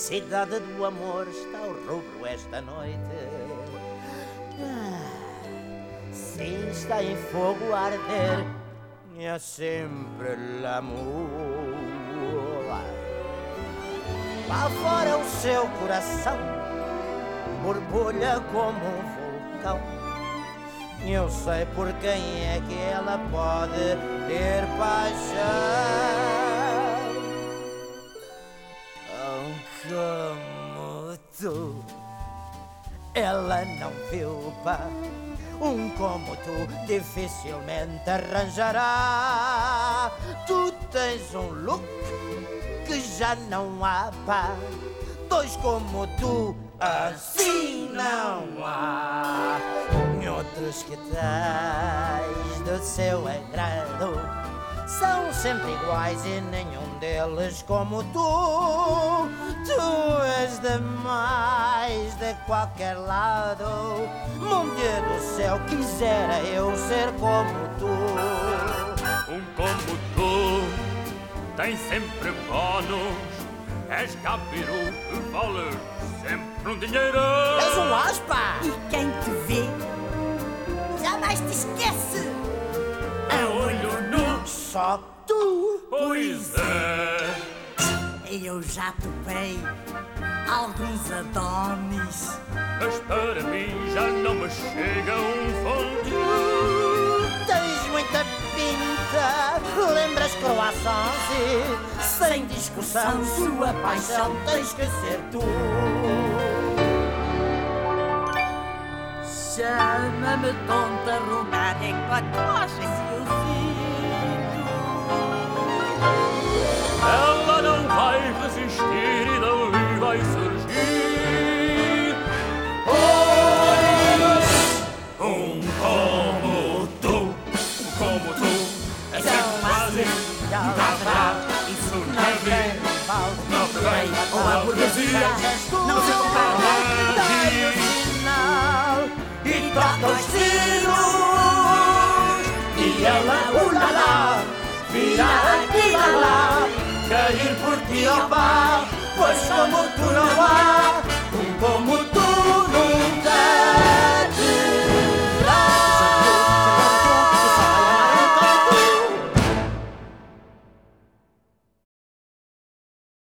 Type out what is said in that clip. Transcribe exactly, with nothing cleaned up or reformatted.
cidade do amor está ao rubro esta noite. Ah, sim, está em fogo a arder, e é sempre l'amour. Lá fora o seu coração borbulha como um vulcão. Eu sei por quem é que ela pode ter paixão. Como tu, ela não viu, pá. Um como tu dificilmente arranjará. Tu tens um look que já não há, pá. Dois como tu, assim não há. Outros que tens do seu agrado são sempre iguais e nenhum deles como tu. Tu és demais de qualquer lado. Mon Dieu do céu, quisera eu ser como tu. Um como tu tem sempre bónus. És capiru que vales sempre um dinheiro. És um aspa! E quem te vê jamais te esquece. É olho nu. Só tu. Pois é. Eu já topei alguns Adonis, Mas para mim já não me chega um fondue. Tens muita pinta, lembras croissants e, sem discussão, sua paixão tens que ser tu. chama-me tonta, romântica, coxa se eu sinto. Ela não vai resistir e dali vai surgir um como tu, como tu. É sempre quase nada, isso não é bem, não te vem com a burguesia, Não se compara. E toca os sinos e ela, ulala, vira aqui lá, cair por ti, ó pá, pois como tu não